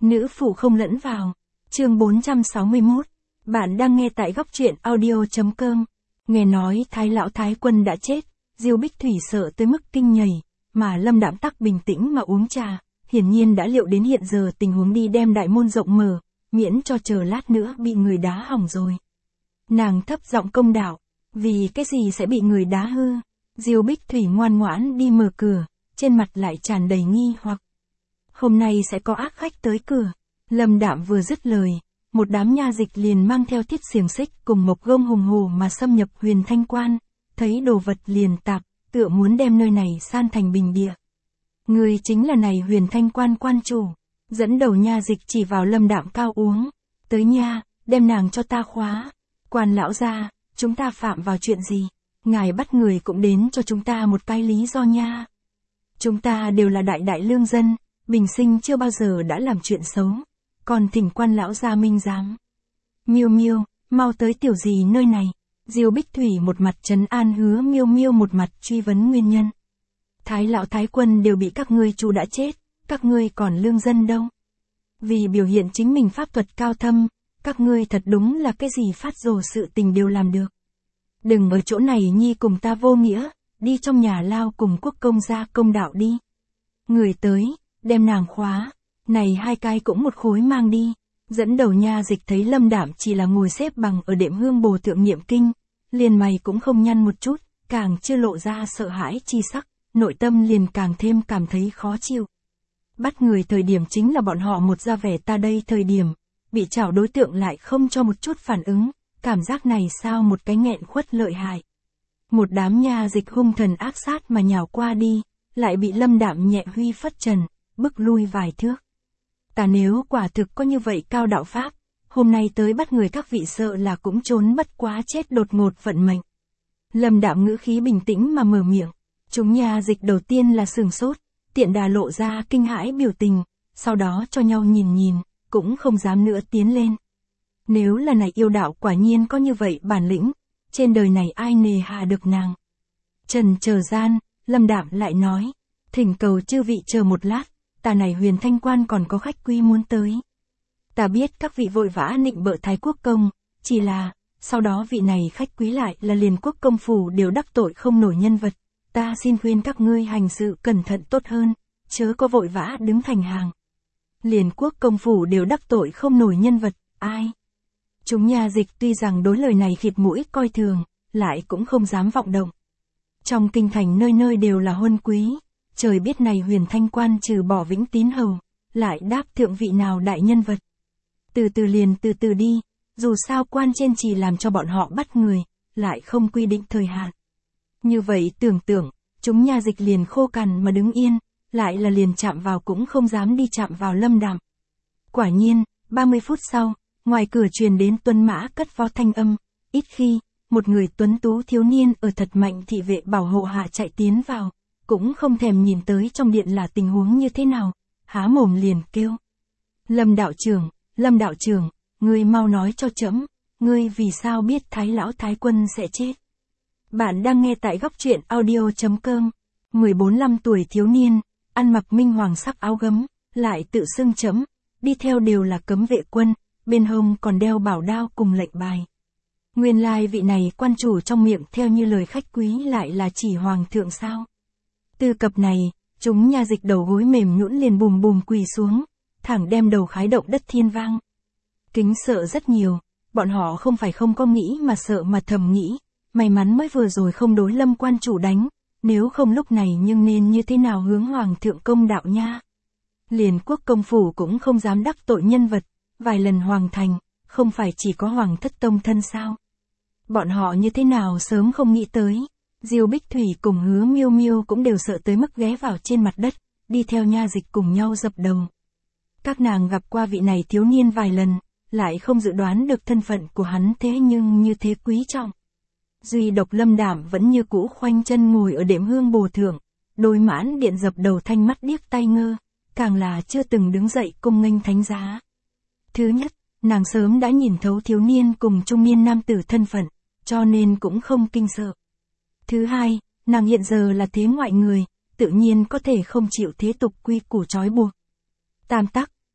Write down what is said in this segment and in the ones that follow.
Nữ phụ không lẫn vào. Chương 461. Bạn đang nghe tại góc truyện audio.com. Nghe nói Thái lão Thái quân đã chết, Diêu Bích Thủy sợ tới mức kinh nhảy, mà Lâm Đạm tắc bình tĩnh mà uống trà, hiển nhiên đã liệu đến hiện giờ tình huống đi đem đại môn rộng mở, miễn cho chờ lát nữa bị người đá hỏng rồi. Nàng thấp giọng công đạo, vì cái gì sẽ bị người đá hư? Diêu Bích Thủy ngoan ngoãn đi mở cửa, trên mặt lại tràn đầy nghi hoặc. Hôm nay sẽ có ác khách tới cửa. Lâm Đạm vừa dứt lời, một đám nha dịch liền mang theo thiết xiềng xích cùng mộc gông hùng hổ mà xâm nhập Huyền Thanh Quan, thấy đồ vật liền tạp, tựa muốn đem nơi này san thành bình địa. Người chính là này Huyền Thanh Quan quan chủ, dẫn đầu nha dịch chỉ vào Lâm Đạm cao uống, tới nha, đem nàng cho ta khóa. Quan lão gia, chúng ta phạm vào chuyện gì? Ngài bắt người cũng đến cho chúng ta một cái lý do nha. Chúng ta đều là đại lương dân, bình sinh chưa bao giờ đã làm chuyện xấu, còn thỉnh Quan lão gia minh giám. Miêu Miêu, mau tới tiểu gì nơi này. Diêu Bích Thủy một mặt trấn an hứa Miêu Miêu một mặt truy vấn nguyên nhân. Thái lão Thái quân đều bị các ngươi chú đã chết, các ngươi còn lương dân đâu? Vì biểu hiện chính mình pháp thuật cao thâm, các ngươi thật đúng là cái gì phát rồ sự tình đều làm được. Đừng ở chỗ này nhi cùng ta vô nghĩa, đi trong nhà lao cùng quốc công gia công đạo đi. Người tới, đem nàng khóa, này hai cái cũng một khối mang đi. Dẫn đầu nha dịch thấy Lâm Đạm chỉ là ngồi xếp bằng ở đệm hương bồ thượng niệm kinh, liền mày cũng không nhăn một chút, càng chưa lộ ra sợ hãi chi sắc, nội tâm liền càng thêm cảm thấy khó chịu. Bắt người thời điểm chính là bọn họ một ra vẻ ta đây thời điểm, bị chảo đối tượng lại không cho một chút phản ứng, cảm giác này sao một cái nghẹn khuất lợi hại. Một đám nha dịch hung thần ác sát mà nhào qua đi, lại bị Lâm Đạm nhẹ huy phất trần, bức lui vài thước. Ta nếu quả thực có như vậy cao đạo pháp, hôm nay tới bắt người các vị sợ là cũng trốn bất quá chết đột ngột vận mệnh. Lâm Đạm ngữ khí bình tĩnh mà mở miệng, chúng nha dịch đầu tiên là sửng sốt, tiện đà lộ ra kinh hãi biểu tình, sau đó cho nhau nhìn, cũng không dám nữa tiến lên. Nếu là này yêu đạo quả nhiên có như vậy bản lĩnh, trên đời này ai nề hà được nàng. Trần chờ gian, Lâm Đạm lại nói, thỉnh cầu chư vị chờ một lát, ta này Huyền Thanh Quan còn có khách quý muốn tới. Ta biết các vị vội vã nịnh bợ Thái quốc công, chỉ là, sau đó vị này khách quý lại là liền quốc công phủ đều đắc tội không nổi nhân vật, ta xin khuyên các ngươi hành sự cẩn thận tốt hơn, chớ có vội vã đứng thành hàng. Liền quốc công phủ đều đắc tội không nổi nhân vật, ai? Chúng nha dịch tuy rằng đối lời này khịt mũi coi thường, lại cũng không dám vọng động. Trong kinh thành nơi nơi đều là huân quý, trời biết này Huyền Thanh Quan trừ bỏ Vĩnh Tín hầu, lại đáp thượng vị nào đại nhân vật. Từ từ đi, dù sao quan trên chỉ làm cho bọn họ bắt người, lại không quy định thời hạn. Như vậy tưởng tượng, chúng nha dịch liền khô cằn mà đứng yên, lại là liền chạm vào cũng không dám đi chạm vào Lâm Đạm. Quả nhiên, 30 phút sau, ngoài cửa truyền đến tuấn mã cất vó thanh âm, ít khi, một người tuấn tú thiếu niên ở thật mạnh thị vệ bảo hộ hạ chạy tiến vào, cũng không thèm nhìn tới trong điện là tình huống như thế nào, há mồm liền kêu. Lâm đạo trưởng, ngươi mau nói cho trẫm, ngươi vì sao biết Thái lão Thái quân sẽ chết. Bạn đang nghe tại góc truyện audio.com, 14-15 tuổi thiếu niên, ăn mặc minh hoàng sắc áo gấm, lại tự xưng trẫm, đi theo đều là cấm vệ quân, bên hông còn đeo bảo đao cùng lệnh bài. Nguyên lai vị này quan chủ trong miệng theo như lời khách quý lại là chỉ hoàng thượng sao. Từ cập này, chúng nha dịch đầu gối mềm nhũn liền bùm quỳ xuống, thẳng đem đầu khái động đất thiên vang. Kính sợ rất nhiều, bọn họ không phải không có nghĩ mà sợ mà thầm nghĩ, may mắn mới vừa rồi không đối Lâm quan chủ đánh, nếu không lúc này nhưng nên như thế nào hướng hoàng thượng công đạo nha. Liền quốc công phủ cũng không dám đắc tội nhân vật, vài lần hoàng thành, không phải chỉ có hoàng thất tông thân sao. Bọn họ như thế nào sớm không nghĩ tới. Diêu Bích Thủy cùng hứa Miêu Miêu cũng đều sợ tới mức ghé vào trên mặt đất, đi theo nha dịch cùng nhau dập đầu. Các nàng gặp qua vị này thiếu niên vài lần, lại không dự đoán được thân phận của hắn thế nhưng như thế quý trọng. Duy độc Lâm Đạm vẫn như cũ khoanh chân ngồi ở đệm hương bồ thượng, đôi mãn điện dập đầu thanh mắt điếc tai ngơ, càng là chưa từng đứng dậy cung nghênh thánh giá. Thứ nhất, nàng sớm đã nhìn thấu thiếu niên cùng trung niên nam tử thân phận, cho nên cũng không kinh sợ. Thứ hai, nàng hiện giờ là thế ngoại người, tự nhiên có thể không chịu thế tục quy củ trói buộc. Tam tắc,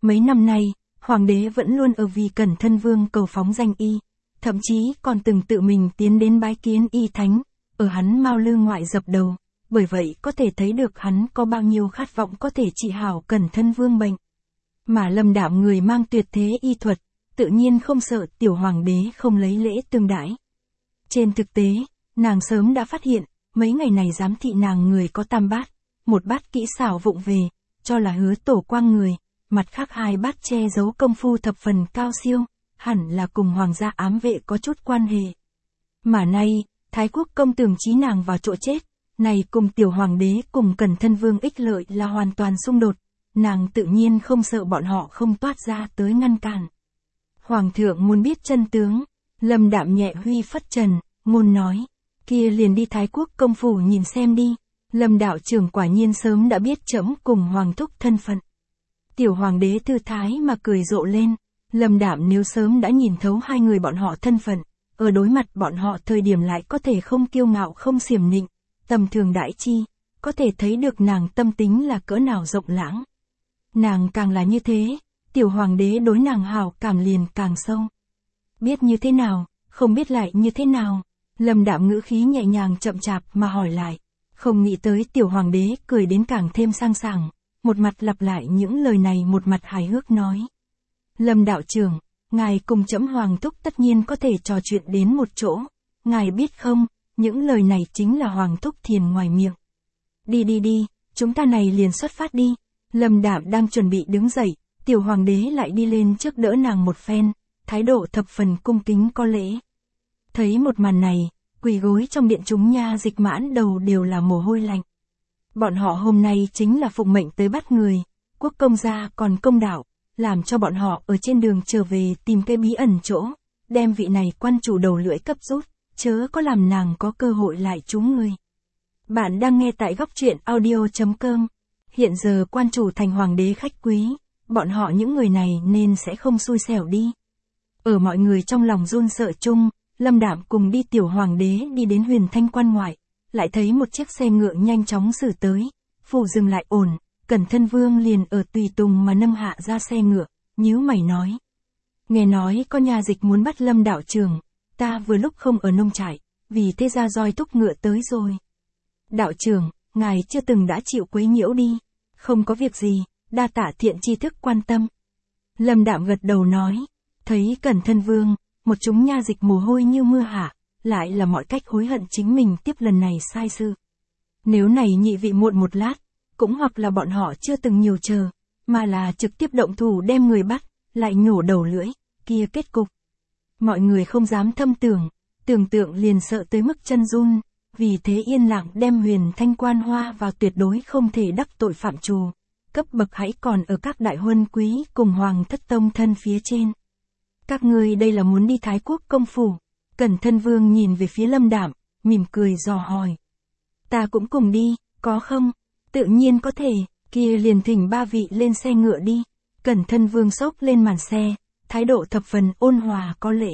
Mấy năm nay, hoàng đế vẫn luôn ở vì Cẩn Thân Vương cầu phóng danh y, thậm chí còn từng tự mình tiến đến bái kiến y thánh, ở hắn Mao Lư ngoại dập đầu, bởi vậy có thể thấy được hắn có bao nhiêu khát vọng có thể trị hảo Cẩn Thân Vương bệnh. Mà Lâm Đạm người mang tuyệt thế y thuật, tự nhiên không sợ tiểu hoàng đế không lấy lễ tương đãi. Trên thực tế, nàng sớm đã phát hiện, mấy ngày này giám thị nàng người có tam bát, một bát kỹ xảo vụng về, cho là Hứa Tổ Quang người, mặt khác hai bát che giấu công phu thập phần cao siêu, hẳn là cùng hoàng gia ám vệ có chút quan hệ. Mà nay, Thái Quốc công tưởng chí nàng vào chỗ chết, này cùng tiểu hoàng đế cùng Cẩn Thân Vương ích lợi là hoàn toàn xung đột, nàng tự nhiên không sợ bọn họ không toát ra tới ngăn cản. Hoàng thượng muốn biết chân tướng, Lâm Đạm nhẹ huy phất trần, ngôn nói, kia liền đi Thái Quốc công phủ nhìn xem đi. Lâm đạo trưởng quả nhiên sớm đã biết trẫm cùng hoàng thúc thân phận. Tiểu hoàng đế thư thái mà cười rộ lên, Lâm Đạm nếu sớm đã nhìn thấu hai người bọn họ thân phận, ở đối mặt bọn họ thời điểm lại có thể không kiêu ngạo không xiểm nịnh, tầm thường đại chi, có thể thấy được nàng tâm tính là cỡ nào rộng lãng. Nàng càng là như thế, tiểu hoàng đế đối nàng hảo cảm liền càng sâu. Biết như thế nào, không biết lại như thế nào, Lâm Đạm ngữ khí nhẹ nhàng chậm chạp mà hỏi lại. Không nghĩ tới tiểu hoàng đế cười đến càng thêm sang sảng, một mặt lặp lại những lời này một mặt hài hước nói. Lâm đạo trưởng, ngài cùng trẫm hoàng thúc tất nhiên có thể trò chuyện đến một chỗ, ngài biết không, những lời này chính là hoàng thúc thiền ngoài miệng. Đi, chúng ta này liền xuất phát đi. Lâm Đạm đang chuẩn bị đứng dậy, tiểu hoàng đế lại đi lên trước đỡ nàng một phen, thái độ thập phần cung kính có lễ. Thấy một màn này, quỳ gối trong điện chúng nha dịch mãn đầu đều là mồ hôi lạnh. Bọn họ hôm nay chính là phụng mệnh tới bắt người, quốc công gia còn công đạo, làm cho bọn họ ở trên đường trở về tìm cái bí ẩn chỗ, đem vị này quan chủ đầu lưỡi cấp rút, chớ có làm nàng có cơ hội lại trúng người. Bạn đang nghe tại góc truyện audio.com. Hiện giờ quan chủ thành hoàng đế khách quý, bọn họ những người này nên sẽ không xui xẻo đi. Ở mọi người trong lòng run sợ chung, Lâm Đạm cùng đi tiểu hoàng đế đi đến Huyền Thanh quan ngoại, lại thấy một chiếc xe ngựa nhanh chóng xử tới, phủ dừng lại ổn, Cẩn Thân Vương liền ở tùy tùng mà nâng hạ ra xe ngựa, nhíu mày nói. Nghe nói có nhà dịch muốn bắt Lâm đạo trưởng, ta vừa lúc không ở nông trại, vì thế ra roi thúc ngựa tới rồi. Đạo trưởng, ngài chưa từng đã chịu quấy nhiễu đi, không có việc gì, đa tạ thiện tri thức quan tâm. Lâm Đạm gật đầu nói, thấy Cẩn Thân Vương, một chúng nha dịch mồ hôi như mưa hạ, lại là mọi cách hối hận chính mình tiếp lần này sai sự. Nếu này nhị vị muộn một lát, cũng hoặc là bọn họ chưa từng nhiều chờ, mà là trực tiếp động thủ đem người bắt, lại nhổ đầu lưỡi, kia kết cục. Mọi người không dám thâm tưởng tượng liền sợ tới mức chân run, vì thế yên lặng đem Huyền Thanh quan hoa vào tuyệt đối không thể đắc tội phạm trù, cấp bậc hãy còn ở các đại huân quý cùng hoàng thất tông thân phía trên. Các ngươi đây là muốn đi Thái Quốc công phủ? Cẩn Thân Vương nhìn về phía Lâm Đạm, mỉm cười dò hỏi. Ta cũng cùng đi, có không? Tự nhiên có thể, kia liền thỉnh ba vị lên xe ngựa đi. Cẩn Thân Vương xốc lên màn xe, thái độ thập phần ôn hòa có lễ.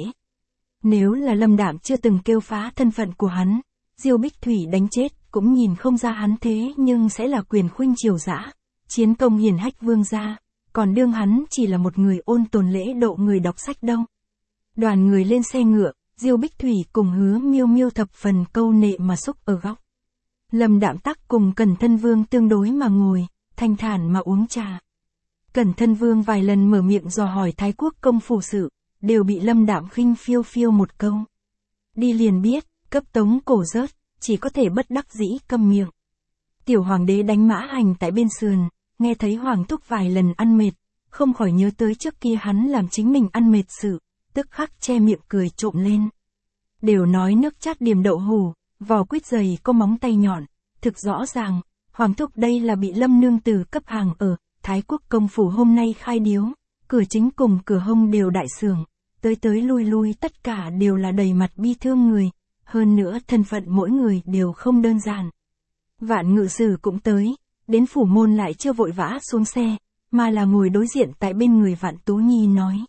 Nếu là Lâm Đạm chưa từng kêu phá thân phận của hắn, Diêu Bích Thủy đánh chết cũng nhìn không ra hắn thế nhưng sẽ là quyền khuynh triều dã, chiến công hiển hách vương gia. Còn đương hắn chỉ là một người ôn tồn lễ độ người đọc sách đâu. Đoàn người lên xe ngựa, Diêu Bích Thủy cùng Hứa Miêu Miêu thập phần câu nệ mà xúc ở góc. Lâm Đạm tắc cùng Cẩn Thân Vương tương đối mà ngồi, thanh thản mà uống trà. Cẩn Thân Vương vài lần mở miệng dò hỏi Thái Quốc công phủ sự, đều bị Lâm Đạm khinh phiêu phiêu một câu. Đi liền biết, cấp tống cổ rớt, chỉ có thể bất đắc dĩ câm miệng. Tiểu hoàng đế đánh mã hành tại bên sườn. Nghe thấy hoàng thúc vài lần ăn mệt, không khỏi nhớ tới trước kia hắn làm chính mình ăn mệt sự, tức khắc che miệng cười trộm lên. Đều nói nước chát điềm đậu hủ, vò quýt dày có móng tay nhọn, thực rõ ràng, hoàng thúc đây là bị Lâm nương tử cấp hàng ở, Thái Quốc công phủ hôm nay khai điếu, cửa chính cùng cửa hông đều đại sưởng, tới lui tất cả đều là đầy mặt bi thương người, hơn nữa thân phận mỗi người đều không đơn giản. Vạn ngự sử cũng tới. Đến phủ môn lại chưa vội vã xuống xe, mà là ngồi đối diện tại bên người Vạn Tú Nhi nói.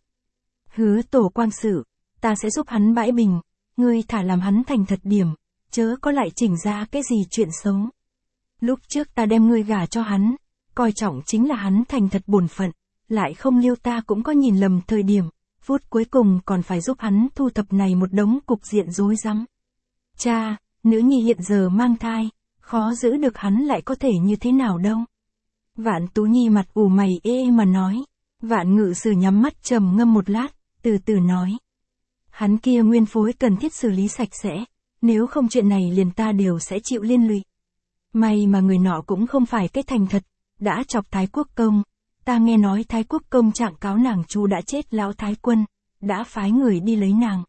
Hứa Tổ Quang sự, ta sẽ giúp hắn bãi bình, ngươi thả làm hắn thành thật điểm, chớ có lại chỉnh ra cái gì chuyện xấu. Lúc trước ta đem ngươi gả cho hắn, coi trọng chính là hắn thành thật bổn phận, lại không liêu ta cũng có nhìn lầm thời điểm, phút cuối cùng còn phải giúp hắn thu thập này một đống cục diện rối rắm. Cha, nữ nhi hiện giờ mang thai, khó giữ được hắn lại có thể như thế nào đâu. Vạn Tú Nhi mặt ủ mày ê mà nói. Vạn Ngự Sử nhắm mắt trầm ngâm một lát, từ từ nói. Hắn kia nguyên phối cần thiết xử lý sạch sẽ, nếu không chuyện này liền ta đều sẽ chịu liên lụy. May mà người nọ cũng không phải cái thành thật, đã chọc Thái Quốc Công. Ta nghe nói Thái Quốc Công trạng cáo nàng chú đã chết lão Thái Quân, đã phái người đi lấy nàng.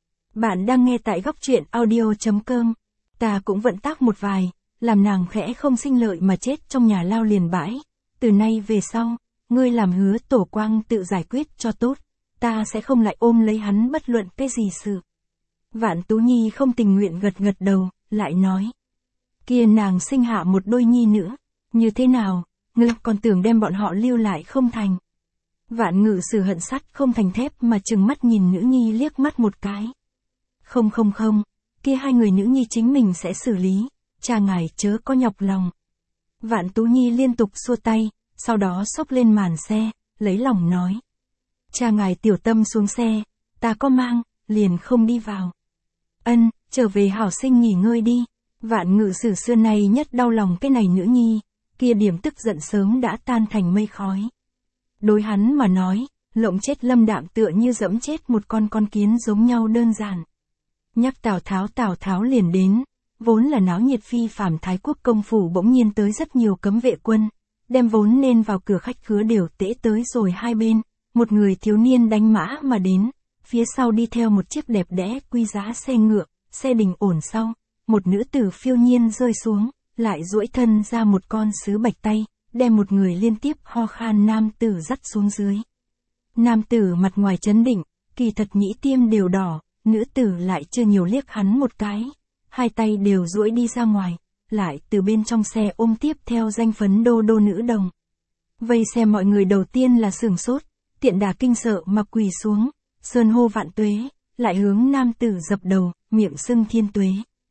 Bạn đang nghe tại góc truyện audio.com. Ta cũng vận tác một vài, làm nàng khẽ không sinh lợi mà chết trong nhà lao liền bãi. Từ nay về sau, ngươi làm hứa Tổ Quang tự giải quyết cho tốt, ta sẽ không lại ôm lấy hắn bất luận cái gì sự. Vạn Tú Nhi không tình nguyện gật gật đầu, lại nói. Kia nàng sinh hạ một đôi nhi nữa, như thế nào, ngươi còn tưởng đem bọn họ lưu lại không thành. Vạn Ngự Sử hận sắt không thành thép mà trừng mắt nhìn nữ nhi liếc mắt một cái. Không, kia hai người nữ nhi chính mình sẽ xử lý, cha ngài chớ có nhọc lòng. Vạn Tú Nhi liên tục xua tay, sau đó xốc lên màn xe, lấy lòng nói. Cha ngài tiểu tâm xuống xe, ta có mang, liền không đi vào. Ân, trở về hảo sinh nghỉ ngơi đi. Vạn Ngự Sử xưa nay nhất đau lòng cái này nữ nhi, kia điểm tức giận sớm đã tan thành mây khói. Đối hắn mà nói, lộng chết Lâm Đạm tựa như dẫm chết một con kiến giống nhau đơn giản. Nhắc Tào Tháo liền đến, vốn là náo nhiệt phi phàm Thái Quốc công phủ bỗng nhiên tới rất nhiều cấm vệ quân, đem vốn nên vào cửa khách khứa đều tễ tới rồi hai bên, một người thiếu niên đánh mã mà đến, phía sau đi theo một chiếc đẹp đẽ quý giá xe ngựa, xe đình ổn sau, một nữ tử phiêu nhiên rơi xuống, lại duỗi thân ra một con sứ bạch tay, đem một người liên tiếp ho khan nam tử dắt xuống dưới. Nam tử mặt ngoài trấn định, kỳ thật nhĩ tiêm đều đỏ, nữ tử lại chưa nhiều liếc hắn một cái, hai tay đều duỗi đi ra ngoài, lại từ bên trong xe ôm tiếp theo danh phấn đô đô nữ đồng. Vây xem mọi người đầu tiên là sửng sốt, tiện đà kinh sợ mà quỳ xuống, sơn hô vạn tuế, lại hướng nam tử dập đầu, miệng xưng thiên tuế.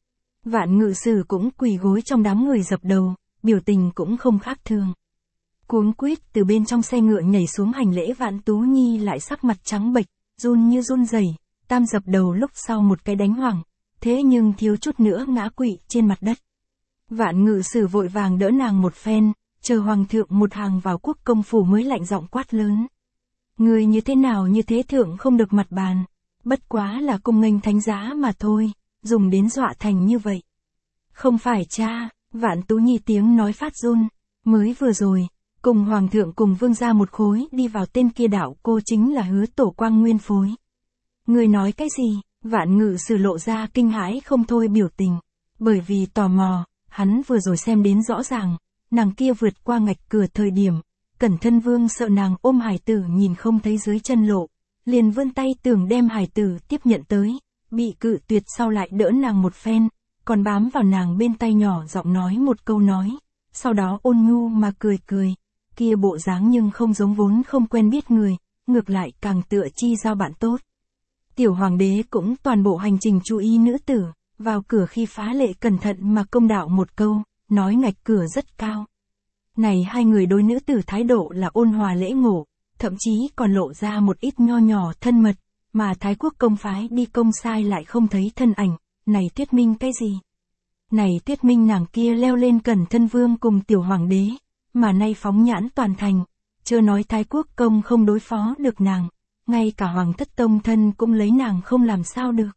Vạn Ngự Sử cũng quỳ gối trong đám người dập đầu, biểu tình cũng không khác thường. Cuống quýt từ bên trong xe ngựa nhảy xuống hành lễ Vạn Tú Nhi lại sắc mặt trắng bệch, run như run rẩy, tam dập đầu lúc sau một cái đánh hoảng, thế nhưng thiếu chút nữa ngã quỵ trên mặt đất. Vạn Ngự Sử vội vàng đỡ nàng một phen, chờ hoàng thượng một hàng vào quốc công phủ mới lạnh giọng quát lớn. Người như thế nào như thế thượng không được mặt bàn, bất quá là cung nghênh thánh giá mà thôi, dùng đến dọa thành như vậy. Không phải cha, Vạn Tú Nhi tiếng nói phát run, mới vừa rồi, cùng hoàng thượng cùng vương gia một khối đi vào tên kia đảo cô chính là hứa Tổ Quang nguyên phối. Người nói cái gì? Vạn Ngự Sử lộ ra kinh hãi không thôi biểu tình, bởi vì tò mò, hắn vừa rồi xem đến rõ ràng, nàng kia vượt qua ngạch cửa thời điểm, Cẩn Thân Vương sợ nàng ôm hài tử nhìn không thấy dưới chân lộ, liền vươn tay tưởng đem hài tử tiếp nhận tới, bị cự tuyệt sau lại đỡ nàng một phen, còn bám vào nàng bên tay nhỏ giọng nói một câu nói, sau đó ôn nhu mà cười, kia bộ dáng nhưng không giống vốn không quen biết người, ngược lại càng tựa chi giao bạn tốt. Tiểu hoàng đế cũng toàn bộ hành trình chú ý nữ tử, vào cửa khi phá lệ cẩn thận mà công đạo một câu, nói ngạch cửa rất cao. Này hai người đối nữ tử thái độ là ôn hòa lễ ngộ, thậm chí còn lộ ra một ít nho nhỏ thân mật, mà Thái Quốc công phái đi công sai lại không thấy thân ảnh, này thuyết minh cái gì? Này thuyết minh nàng kia leo lên Cẩn Thân Vương cùng tiểu hoàng đế, mà nay phóng nhãn toàn thành, chưa nói Thái Quốc công không đối phó được nàng, ngay cả hoàng thất tông thân cũng lấy nàng không làm sao được.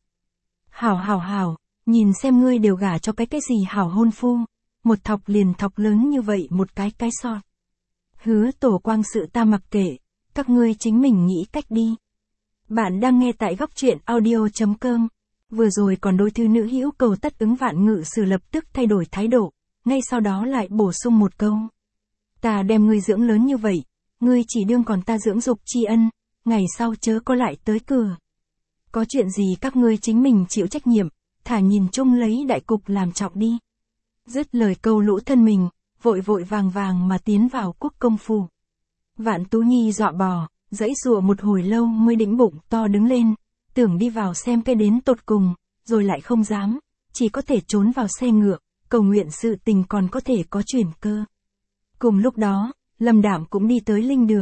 Hảo, nhìn xem ngươi đều gả cho cái gì hảo hôn phu, một thọc liền thọc lớn như vậy một cái sọt. Hứa Tổ Quang sự ta mặc kệ, các ngươi chính mình nghĩ cách đi. Bạn đang nghe tại góc truyện audio.com. Vừa rồi còn đôi thư nữ hữu cầu tất ứng Vạn Ngự Sử lập tức thay đổi thái độ, ngay sau đó lại bổ sung một câu. Ta đem ngươi dưỡng lớn như vậy, ngươi chỉ đương còn ta dưỡng dục tri ân, ngày sau chớ có lại tới cửa. Có chuyện gì các ngươi chính mình chịu trách nhiệm, thả nhìn chung lấy đại cục làm trọng đi. Dứt lời câu lũ thân mình, vội vàng mà tiến vào quốc công phủ. Vạn Tú Nhi dọa bò, giãy giụa một hồi lâu mới đĩnh bụng to đứng lên, tưởng đi vào xem cái đến tột cùng, rồi lại không dám, chỉ có thể trốn vào xe ngựa, cầu nguyện sự tình còn có thể có chuyển cơ. Cùng lúc đó, Lâm Đạm cũng đi tới linh đường,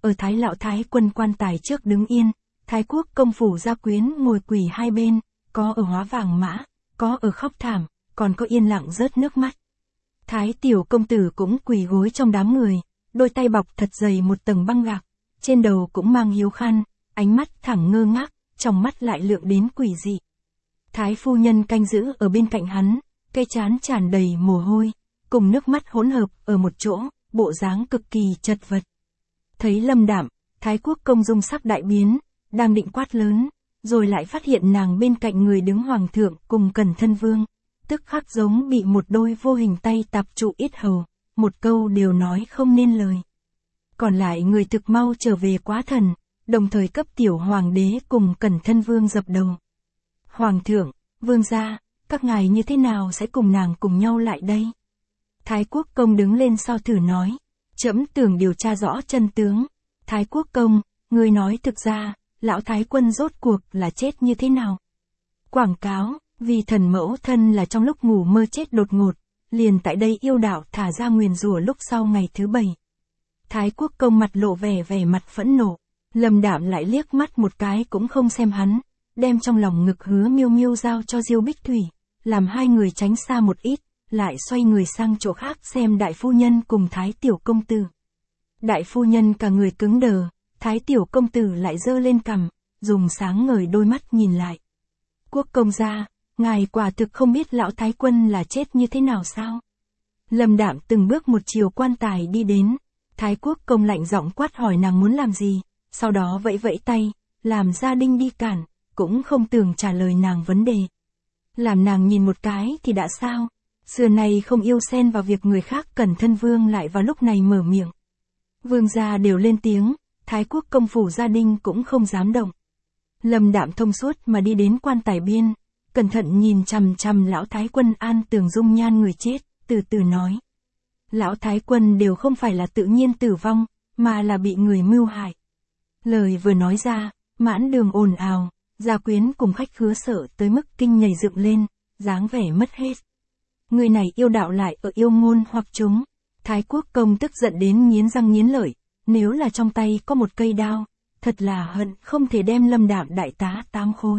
ở Thái lão thái quân quan tài trước đứng yên, Thái quốc công phủ gia quyến ngồi quỳ hai bên, có ở hóa vàng mã, có ở khóc thảm, còn có yên lặng rớt nước mắt. Thái tiểu công tử cũng quỳ gối trong đám người, đôi tay bọc thật dày một tầng băng gạc, trên đầu cũng mang hiếu khăn, ánh mắt thẳng ngơ ngác, trong mắt lại lượng đến quỷ dị. Thái phu nhân canh giữ ở bên cạnh hắn, cái trán tràn đầy mồ hôi, cùng nước mắt hỗn hợp ở một chỗ, bộ dáng cực kỳ chật vật. Thấy Lâm Đạm, Thái quốc công dung sắc đại biến, đang định quát lớn, rồi lại phát hiện nàng bên cạnh người đứng hoàng thượng cùng Cẩn Thân Vương, tức khắc giống bị một đôi vô hình tay tạp trụ yết hầu, một câu đều nói không nên lời. Còn lại người thực mau trở về quá thần, đồng thời cấp tiểu hoàng đế cùng Cẩn Thân Vương dập đầu. Hoàng thượng, vương gia, các ngài như thế nào sẽ cùng nàng cùng nhau lại đây? Thái quốc công đứng lên sau thử nói, trẫm tưởng điều tra rõ chân tướng. Thái quốc công, người nói thực ra, lão thái quân rốt cuộc là chết như thế nào? Quảng cáo, vì thần mẫu thân là trong lúc ngủ mơ chết đột ngột, liền tại đây yêu đạo thả ra nguyền rủa lúc sau ngày thứ 7. Thái quốc công mặt lộ vẻ mặt phẫn nộ, Lâm Đạm lại liếc mắt một cái cũng không xem hắn, đem trong lòng ngực Hứa Miêu Miêu giao cho Diêu Bích Thủy, làm hai người tránh xa một ít, lại xoay người sang chỗ khác xem đại phu nhân cùng Thái tiểu công tử. Đại phu nhân cả người cứng đờ, Thái tiểu công tử lại giơ lên cằm, dùng sáng ngời đôi mắt nhìn lại. Quốc công gia, ngài quả thực không biết lão thái quân là chết như thế nào sao? Lâm Đạm từng bước một chiều quan tài đi đến, Thái quốc công lạnh giọng quát hỏi nàng muốn làm gì, sau đó vẫy vẫy tay, làm gia đình đi cản, cũng không tưởng trả lời nàng vấn đề. Làm nàng nhìn một cái thì đã sao? Xưa này không yêu xen vào việc người khác. Cẩn Thân Vương lại vào lúc này mở miệng. Vương gia đều lên tiếng, Thái quốc công phủ gia đình cũng không dám động. Lâm Đạm thông suốt mà đi đến quan tài biên, cẩn thận nhìn chằm chằm lão thái quân an tường dung nhan người chết, từ từ nói. Lão thái quân đều không phải là tự nhiên tử vong, mà là bị người mưu hại. Lời vừa nói ra, mãn đường ồn ào, gia quyến cùng khách khứa sợ tới mức kinh nhảy dựng lên, dáng vẻ mất hết. Người này yêu đạo lại ở yêu ngôn hoặc chúng. Thái quốc công tức giận đến nghiến răng nghiến lợi, nếu là trong tay có một cây đao, thật là hận không thể đem Lâm Đạm đại tá 8 khối.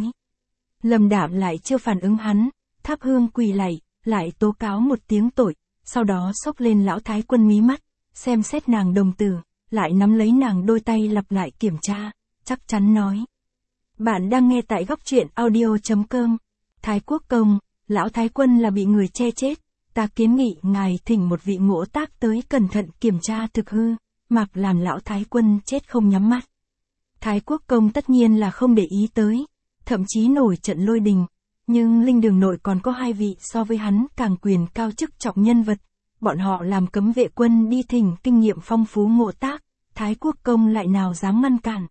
Lâm Đạm lại chưa phản ứng hắn, thắp hương quỳ lạy, lại tố cáo một tiếng tội, sau đó xốc lên lão thái quân mí mắt, xem xét nàng đồng tử, lại nắm lấy nàng đôi tay lặp lại kiểm tra, chắc chắn nói. Bạn đang nghe tại góc truyện audio.com. Thái quốc công, lão thái quân là bị người che chết, ta kiến nghị ngài thỉnh một vị ngỗ tác tới cẩn thận kiểm tra thực hư, mặc làm lão thái quân chết không nhắm mắt. Thái quốc công tất nhiên là không để ý tới, thậm chí nổi trận lôi đình, nhưng linh đường nội còn có hai vị so với hắn càng quyền cao chức trọng nhân vật, bọn họ làm cấm vệ quân đi thỉnh kinh nghiệm phong phú ngộ tác, Thái quốc công lại nào dám ngăn cản.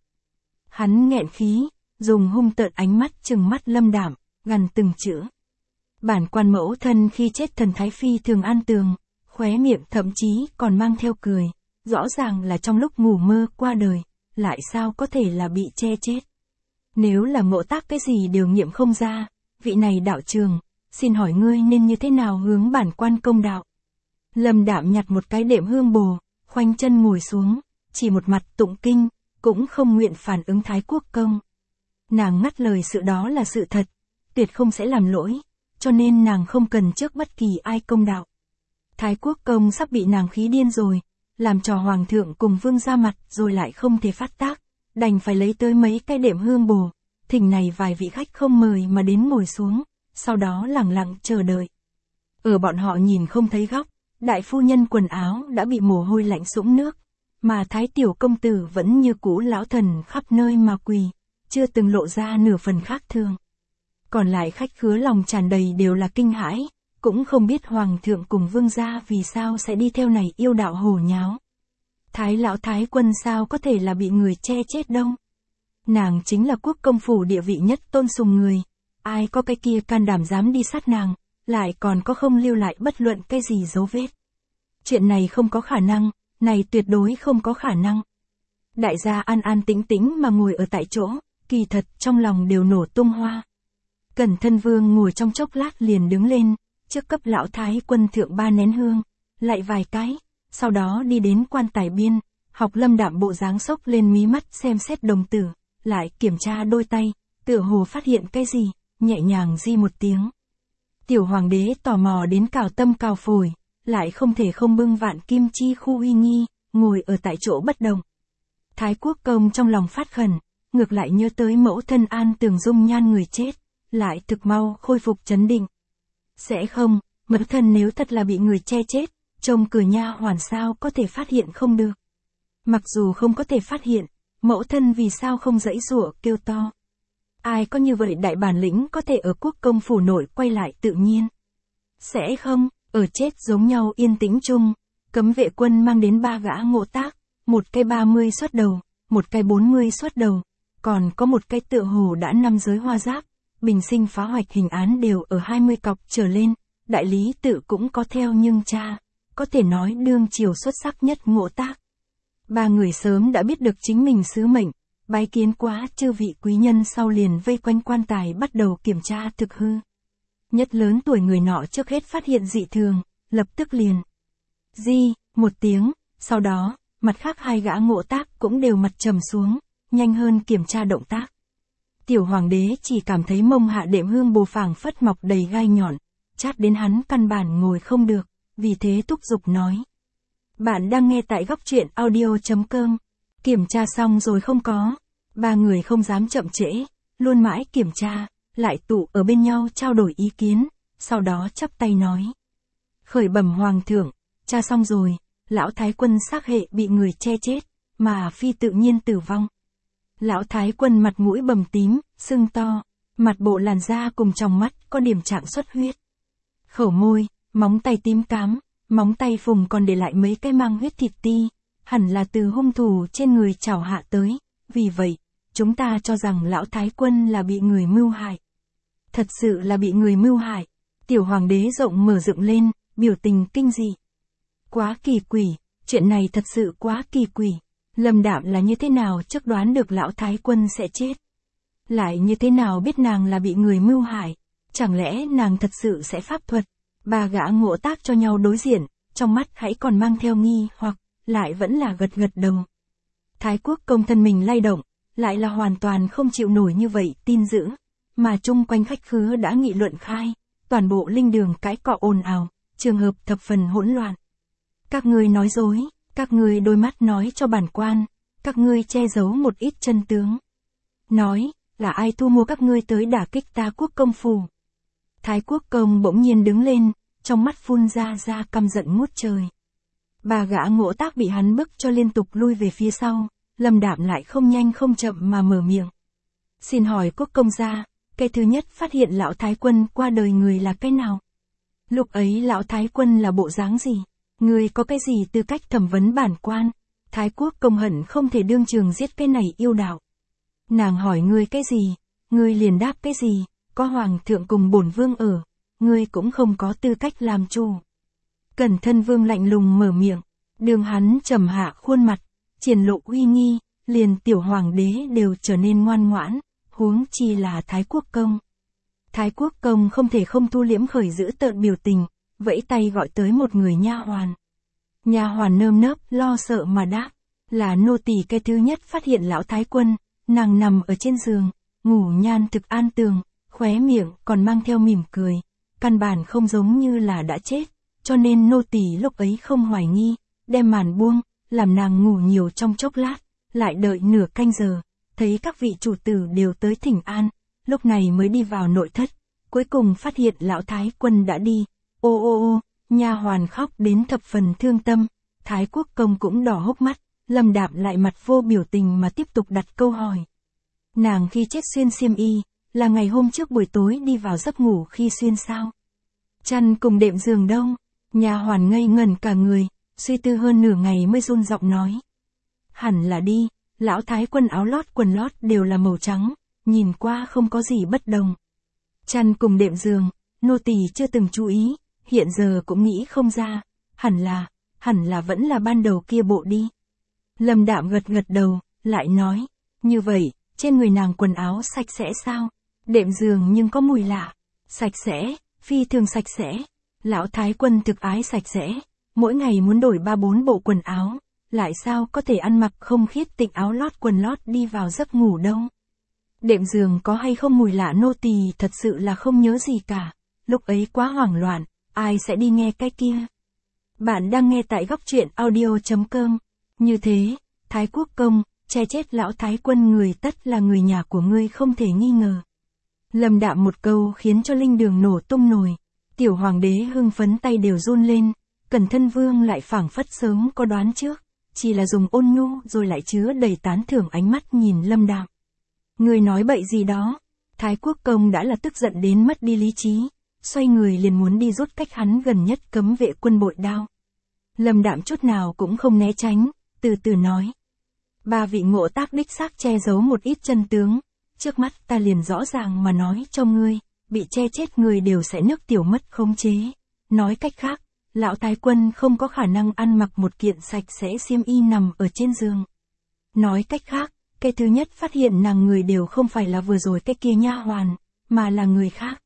Hắn nghẹn khí, dùng hung tợn ánh mắt trừng mắt Lâm Đạm, gằn từng chữ. Bản quan mẫu thân khi chết thần Thái Phi thường an tường, khóe miệng thậm chí còn mang theo cười, rõ ràng là trong lúc ngủ mơ qua đời, lại sao có thể là bị che chết. Nếu là ngộ tác cái gì đều nghiệm không ra, vị này đạo trường, xin hỏi ngươi nên như thế nào hướng bản quan công đạo. Lâm Đạm nhặt một cái đệm hương bồ, khoanh chân ngồi xuống, chỉ một mặt tụng kinh, cũng không nguyện phản ứng Thái quốc công. Nàng ngắt lời sự đó là sự thật, tuyệt không sẽ làm lỗi, cho nên nàng không cần trước bất kỳ ai công đạo. Thái quốc công sắp bị nàng khí điên rồi, làm trò hoàng thượng cùng vương ra mặt rồi lại không thể phát tác, đành phải lấy tới mấy cái đệm hương bồ, thỉnh này vài vị khách không mời mà đến ngồi xuống, sau đó lặng lặng chờ đợi. Ở bọn họ nhìn không thấy góc, đại phu nhân quần áo đã bị mồ hôi lạnh sũng nước, mà Thái tiểu công tử vẫn như cũ lão thần khắp nơi mà quỳ, chưa từng lộ ra nửa phần khác thường. Còn lại khách khứa lòng tràn đầy đều là kinh hãi, cũng không biết hoàng thượng cùng vương gia vì sao sẽ đi theo này yêu đạo hồ nháo. Thái lão thái quân sao có thể là bị người che chết đâu. Nàng chính là quốc công phủ địa vị nhất tôn sùng người, ai có cái kia can đảm dám đi sát nàng, lại còn có không lưu lại bất luận cái gì dấu vết. Chuyện này không có khả năng, này tuyệt đối không có khả năng. Đại gia an an tĩnh tĩnh mà ngồi ở tại chỗ, kỳ thật trong lòng đều nổ tung hoa. Cẩn Thân Vương ngồi trong chốc lát liền đứng lên, trước cấp lão thái quân thượng 3 nén hương, lại vài cái, sau đó đi đến quan tài biên, Học Lâm Đạm bộ dáng sốc lên mí mắt xem xét đồng tử, lại kiểm tra đôi tay, tựa hồ phát hiện cái gì, nhẹ nhàng di một tiếng. Tiểu hoàng đế tò mò đến cào tâm cào phổi, lại không thể không bưng vạn kim chi khu uy nghi, ngồi ở tại chỗ bất động. Thái Quốc Công trong lòng phát khẩn, ngược lại nhớ tới mẫu thân An Tường dung nhan người chết, lại thực mau khôi phục trấn định. Sẽ không, mẫu thân nếu thật là bị người che chết, trông cửa nha hoàn sao có thể phát hiện không được. Mặc dù không có thể phát hiện, mẫu thân vì sao không giãy giụa kêu to. Ai có như vậy đại bản lĩnh có thể ở quốc công phủ nội quay lại tự nhiên. Sẽ không, ở chết giống nhau yên tĩnh chung, cấm vệ quân mang đến 3 gã ngộ tác, một cái 30 xuất đầu, một cái 40 xuất đầu, còn có một cái tựa hồ đã năm giới hoa giáp, bình sinh phá hoạch hình án đều ở 20 cọc trở lên, đại lý tự cũng có theo nhưng cha, có thể nói đương triều xuất sắc nhất ngộ tác. 3 người sớm đã biết được chính mình sứ mệnh, bái kiến quá chư vị quý nhân sau liền vây quanh quan tài bắt đầu kiểm tra thực hư. Nhất lớn tuổi người nọ trước hết phát hiện dị thường, lập tức liền một tiếng, sau đó, mặt khác 2 gã ngộ tác cũng đều mặt trầm xuống, nhanh hơn kiểm tra động tác. Tiểu hoàng đế chỉ cảm thấy mông hạ đệm hương bồ phảng phất mọc đầy gai nhọn, chát đến hắn căn bản ngồi không được, vì thế thúc giục nói. Bạn đang nghe tại góc truyện audio.com. Kiểm tra xong rồi không có. 3 người không dám chậm trễ, luôn mãi kiểm tra, lại tụ ở bên nhau trao đổi ý kiến, sau đó chắp tay nói. Khởi bẩm hoàng thượng, tra xong rồi, lão thái quân xác hệ bị người che chết, mà phi tự nhiên tử vong. Lão thái quân mặt mũi bầm tím, sưng to, mặt bộ làn da cùng trong mắt có điểm trạng xuất huyết. Khẩu môi, móng tay tím cám, móng tay phùng còn để lại mấy cái mang huyết thịt ti, hẳn là từ hung thủ trên người trảo hạ tới, vì vậy, chúng ta cho rằng lão thái quân là bị người mưu hại. Thật sự là bị người mưu hại, tiểu hoàng đế rộng mở dựng lên, biểu tình kinh dị. Quá kỳ quỷ, chuyện này thật sự quá kỳ quỷ. Lâm Đạm là như thế nào trước đoán được lão thái quân sẽ chết? Lại như thế nào biết nàng là bị người mưu hại? Chẳng lẽ nàng thật sự sẽ pháp thuật? 3 gã ngộ tác cho nhau đối diện, trong mắt hãy còn mang theo nghi hoặc, lại vẫn là gật gật đầu. Thái Quốc Công thân mình lay động, lại là hoàn toàn không chịu nổi như vậy tin dữ, mà chung quanh khách khứa đã nghị luận khai, toàn bộ linh đường cãi cọ ồn ào, trường hợp thập phần hỗn loạn. Các ngươi nói dối, các ngươi đôi mắt nói cho bản quan, các ngươi che giấu một ít chân tướng. Nói, là ai thu mua các ngươi tới đả kích ta quốc công phủ? Thái Quốc Công bỗng nhiên đứng lên, trong mắt phun ra căm giận ngút trời. 3 gã ngộ tác bị hắn bức cho liên tục lui về phía sau, Lâm Đạm lại không nhanh không chậm mà mở miệng. Xin hỏi quốc công gia, cái thứ nhất phát hiện lão thái quân qua đời người là cái nào? Lúc ấy lão thái quân là bộ dáng gì? Ngươi có cái gì tư cách thẩm vấn bản quan? Thái Quốc Công hận không thể đương trường giết cái này yêu đạo. Nàng hỏi ngươi cái gì, ngươi liền đáp cái gì, có hoàng thượng cùng bổn vương ở, ngươi cũng không có tư cách làm chủ. Cẩn Thân Vương lạnh lùng mở miệng, đường hắn trầm hạ khuôn mặt, triển lộ uy nghi, liền tiểu hoàng đế đều trở nên ngoan ngoãn, huống chi là Thái Quốc Công. Thái Quốc Công không thể không thu liễm khởi giữ tợn biểu tình, vẫy tay gọi tới một người nha hoàn. Nha hoàn nơm nớp lo sợ mà đáp, là nô tỳ cái thứ nhất phát hiện lão thái quân, nàng nằm ở trên giường, ngủ nhan thực an tường, khóe miệng còn mang theo mỉm cười, căn bản không giống như là đã chết, cho nên nô tỳ lúc ấy không hoài nghi, đem màn buông, làm nàng ngủ nhiều trong chốc lát, lại đợi nửa canh giờ, thấy các vị chủ tử đều tới thỉnh an, lúc này mới đi vào nội thất, cuối cùng phát hiện lão thái quân đã đi. Ô, nha hoàn khóc đến thập phần thương tâm, Thái Quốc Công cũng đỏ hốc mắt, Lâm Đạm lại mặt vô biểu tình mà tiếp tục đặt câu hỏi. Nàng khi chết xuyên xiêm y, là ngày hôm trước buổi tối đi vào giấc ngủ khi xuyên sao? Chăn cùng đệm giường đâu? Nha hoàn ngây ngẩn cả người, suy tư hơn nửa ngày mới run giọng nói. Hẳn là đi, lão thái quân áo lót quần lót đều là màu trắng, nhìn qua không có gì bất đồng. Chăn cùng đệm giường, nô tỳ chưa từng chú ý, hiện giờ cũng nghĩ không ra, hẳn là vẫn là ban đầu kia bộ đi. Lâm Đạm gật gật đầu, lại nói, như vậy, trên người nàng quần áo sạch sẽ sao? Đệm giường nhưng có mùi lạ. Sạch sẽ, phi thường sạch sẽ. Lão thái quân thực ái sạch sẽ, mỗi ngày muốn đổi 3-4 bộ quần áo, lại sao có thể ăn mặc không khiết tịnh áo lót quần lót đi vào giấc ngủ đâu. Đệm giường có hay không mùi lạ nô tỳ thật sự là không nhớ gì cả, lúc ấy quá hoảng loạn, ai sẽ đi nghe cái kia. Bạn đang nghe tại góc truyện audio.com. Như thế, Thái Quốc Công, che chết lão thái quân người tất là người nhà của ngươi không thể nghi ngờ. Lâm Đạm một câu khiến cho linh đường nổ tung nồi. Tiểu hoàng đế hưng phấn tay đều run lên, Cẩn Thân Vương lại phảng phất sớm có đoán trước, chỉ là dùng ôn nhu rồi lại chứa đầy tán thưởng ánh mắt nhìn Lâm Đạm. Người nói bậy gì đó? Thái Quốc Công đã là tức giận đến mất đi lý trí, xoay người liền muốn đi rút cách hắn gần nhất cấm vệ quân bội đao. Lâm Đạm chút nào cũng không né tránh, từ từ nói. Ba vị Ngộ Tác đích xác che giấu một ít chân tướng, trước mắt ta liền rõ ràng mà nói cho ngươi, bị che chết người đều sẽ nước tiểu mất khống chế. Nói cách khác, lão thái quân không có khả năng ăn mặc một kiện sạch sẽ xiêm y nằm ở trên giường. Nói cách khác, cái thứ nhất phát hiện nàng người đều không phải là vừa rồi cái kia nha hoàn, mà là người khác.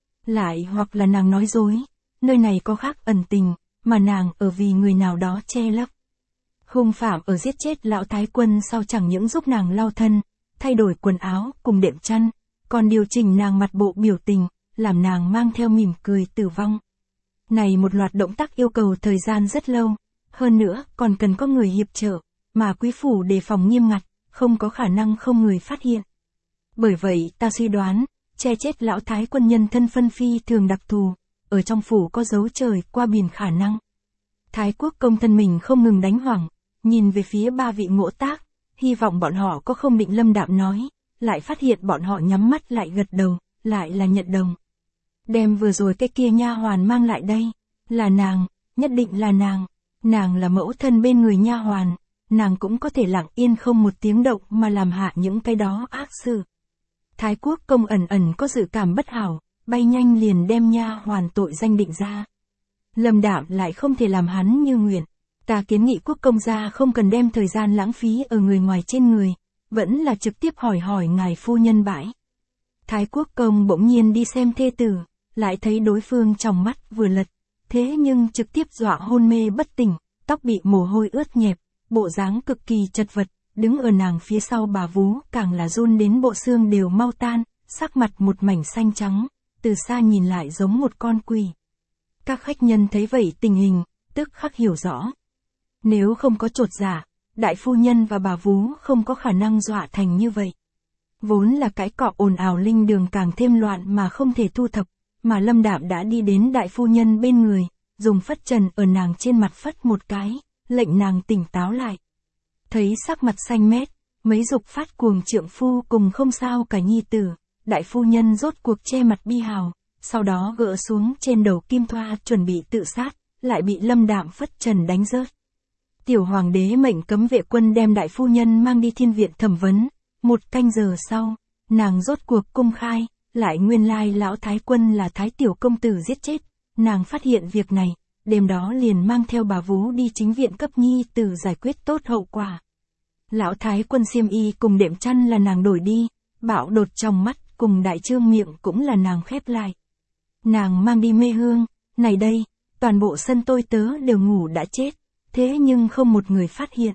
Lại hoặc là nàng nói dối, nơi này có khác ẩn tình, mà nàng ở vì người nào đó che lấp. Hung phạm ở giết chết lão thái quân sau chẳng những giúp nàng lau thân, thay đổi quần áo cùng đệm chăn, còn điều chỉnh nàng mặt bộ biểu tình, làm nàng mang theo mỉm cười tử vong. Này một loạt động tác yêu cầu thời gian rất lâu, hơn nữa còn cần có người hiệp trợ, mà quý phủ đề phòng nghiêm ngặt, không có khả năng không người phát hiện. Bởi vậy ta suy đoán, che chết lão thái quân nhân thân phân phi thường đặc thù, ở trong phủ có dấu trời qua biển khả năng. Thái Quốc Công thân mình không ngừng đánh hoảng, nhìn về phía ba vị Ngộ Tác, hy vọng bọn họ có không định Lâm Đạm nói, lại phát hiện bọn họ nhắm mắt lại gật đầu, lại là nhận đồng. Đem vừa rồi cái kia nha hoàn mang lại đây, là nàng, nhất định là nàng là mẫu thân bên người nha hoàn, nàng cũng có thể lặng yên không một tiếng động mà làm hạ những cái đó ác sự. Thái Quốc Công ẩn ẩn có dự cảm bất hảo, bay nhanh liền đem nha hoàn tội danh định ra. Lâm Đạm lại không thể làm hắn như nguyện. Ta kiến nghị Quốc công gia không cần đem thời gian lãng phí ở người ngoài trên người, vẫn là trực tiếp hỏi ngài phu nhân bãi. Thái Quốc Công bỗng nhiên đi xem thê tử, lại thấy đối phương trong mắt vừa lật, thế nhưng trực tiếp dọa hôn mê bất tỉnh, tóc bị mồ hôi ướt nhẹp, bộ dáng cực kỳ chật vật, đứng ở nàng phía sau bà vú càng là run đến bộ xương đều mau tan, sắc mặt một mảnh xanh trắng, từ xa nhìn lại giống một con quỷ. Các khách nhân thấy vậy tình hình, tức khắc hiểu rõ. Nếu không có chột dạ, đại phu nhân và bà vú không có khả năng dọa thành như vậy. Vốn là cái cọ ồn ào linh đường càng thêm loạn mà không thể thu thập, mà Lâm Đạm đã đi đến đại phu nhân bên người, dùng phất trần ở nàng trên mặt phất một cái, lệnh nàng tỉnh táo lại. Thấy sắc mặt xanh mét, mấy dục phát cuồng trượng phu cùng không sao cả nhi tử, đại phu nhân rốt cuộc che mặt bi hào, sau đó gỡ xuống trên đầu kim thoa chuẩn bị tự sát, lại bị Lâm Đạm phất trần đánh rớt. Tiểu hoàng đế mệnh cấm vệ quân đem đại phu nhân mang đi thiên viện thẩm vấn, 1 canh giờ sau, nàng rốt cuộc cung khai, lại nguyên lai lão thái quân là thái tiểu công tử giết chết, nàng phát hiện việc này, đêm đó liền mang theo bà vú đi chính viện cấp nhi tử giải quyết tốt hậu quả. Lão thái quân xiêm y cùng đệm chăn là nàng đổi đi, bạo đột trong mắt cùng đại trương miệng cũng là nàng khép lại. Nàng mang đi mê hương, này đây, toàn bộ sân tôi tớ đều ngủ đã chết, thế nhưng không một người phát hiện.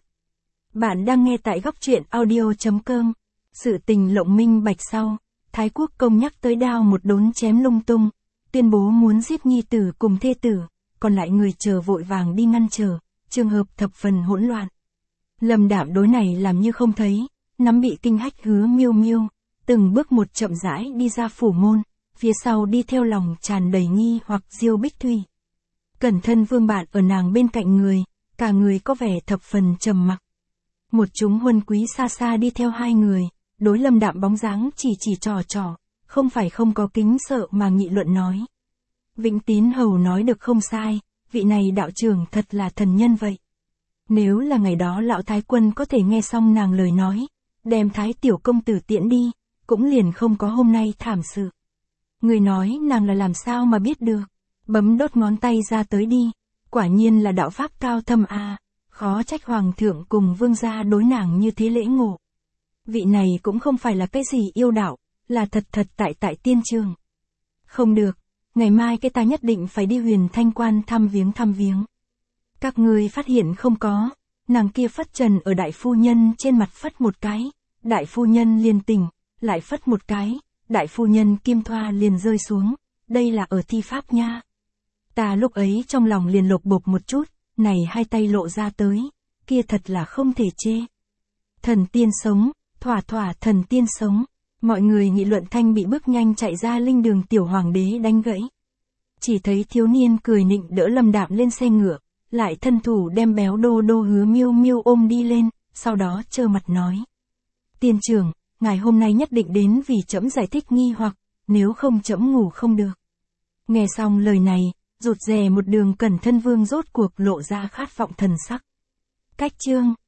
Bạn đang nghe tại góc truyện audio.com. Sự tình lộng minh bạch sau, Thái Quốc Công nhắc tới đao một đốn chém lung tung, tuyên bố muốn giết nhi tử cùng thê tử, còn lại người chờ vội vàng đi ngăn trở, trường hợp thập phần hỗn loạn. Lâm Đạm đối này làm như không thấy, nắm bị kinh hách Hứa Miêu Miêu, từng bước một chậm rãi đi ra phủ môn, phía sau đi theo lòng tràn đầy nghi hoặc Diêu Bích Thủy. Cẩn Thân Vương bạn ở nàng bên cạnh người, cả người có vẻ thập phần trầm mặc. Một chúng huân quý xa xa đi theo hai người, đối Lâm Đạm bóng dáng chỉ trò, không phải không có kính sợ mà nghị luận nói. Vĩnh Tín hầu nói được không sai, vị này đạo trưởng thật là thần nhân vậy. Nếu là ngày đó lão thái quân có thể nghe xong nàng lời nói, đem thái tiểu công tử tiễn đi, cũng liền không có hôm nay thảm sự. Người nói nàng là làm sao mà biết được, bấm đốt ngón tay ra tới đi, quả nhiên là đạo pháp cao thâm a, khó trách hoàng thượng cùng vương gia đối nàng như thế lễ ngộ. Vị này cũng không phải là cái gì yêu đạo, là thật tại tiên trường. Không được, ngày mai cái ta nhất định phải đi Huyền Thanh Quan thăm viếng. Các ngươi phát hiện không có, nàng kia phất trần ở đại phu nhân trên mặt phất một cái, đại phu nhân liền tỉnh, lại phất một cái, đại phu nhân kim thoa liền rơi xuống, đây là ở thi pháp nha. Ta lúc ấy trong lòng liền lột bột một chút, này hai tay lộ ra tới, kia thật là không thể chê. Thần tiên sống, thỏa thỏa thần tiên sống, mọi người nghị luận thanh bị bước nhanh chạy ra linh đường tiểu hoàng đế đánh gãy. Chỉ thấy thiếu niên cười nịnh đỡ Lâm Đạm lên xe ngựa, lại thân thủ đem béo đô đô Hứa Miêu Miêu ôm đi lên, sau đó trơ mặt nói. Tiên trưởng, ngài hôm nay nhất định đến vì trẫm giải thích nghi hoặc, nếu không trẫm ngủ không được. Nghe xong lời này, rụt rè một đường Cẩn Thân Vương rốt cuộc lộ ra khát vọng thần sắc. Cách chương